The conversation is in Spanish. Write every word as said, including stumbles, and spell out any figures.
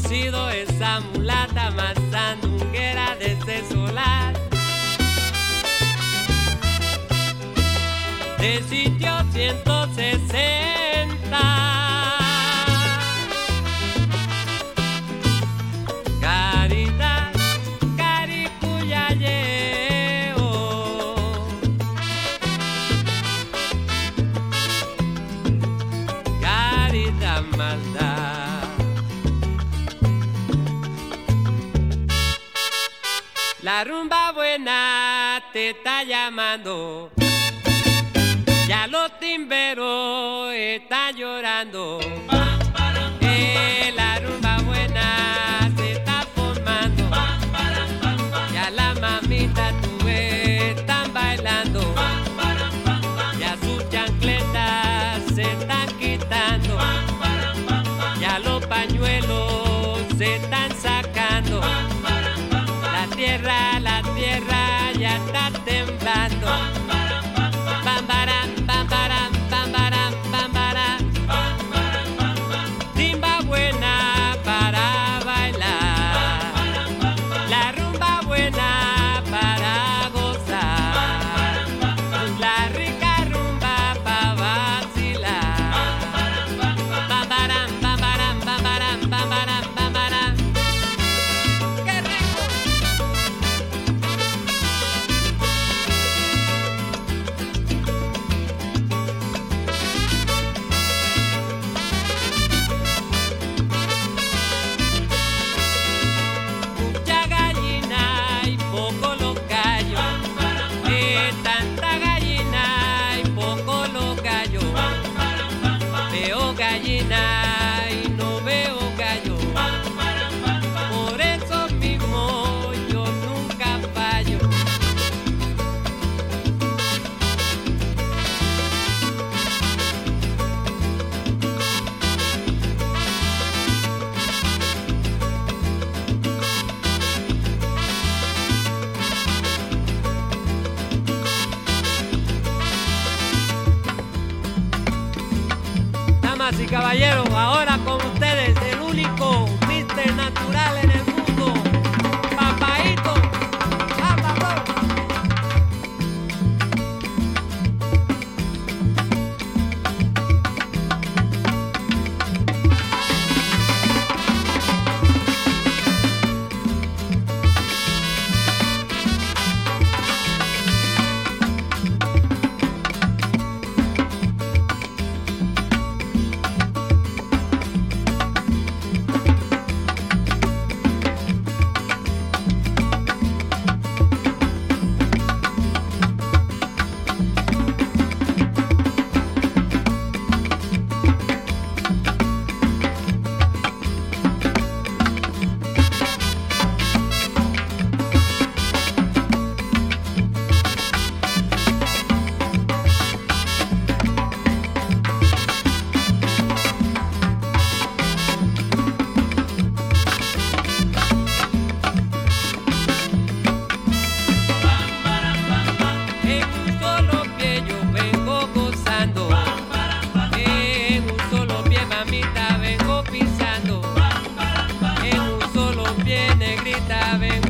conocido esa mulata más sandunguera de ese solar. De sitio ciento sesenta. Caridad, caricuyayeo. Caridad, maldad. La rumba buena te está llamando. Ya los timberos están llorando. Eh, la rumba buena se está formando. Ya las mamitas tú ves están bailando. Ya sus chancletas se están quitando. Ya los pañuelos se están sacando. La tierra, la tierra ya está temblando. Bambaram, bambaram, bambaram, bambaram. Timba buena para bailar. La rumba buena para gozar. La rica rumba para vacilar. Bambaram, bambaram, bambaram, bambaram, bambaram. ¡Qué rico! Mucha gallina y poco los gallos. De tanta gallina y poco los gallos. Veo gallina y no veo gallo. Por eso mismo yo nunca fallo. Damas y caballeros, ahora con ustedes el único mister Natural en el mundo, Papaíto. ¡Vámonos! En un solo pie yo vengo gozando. En un solo pie, mamita, vengo pisando. En un solo pie, negrita, vengo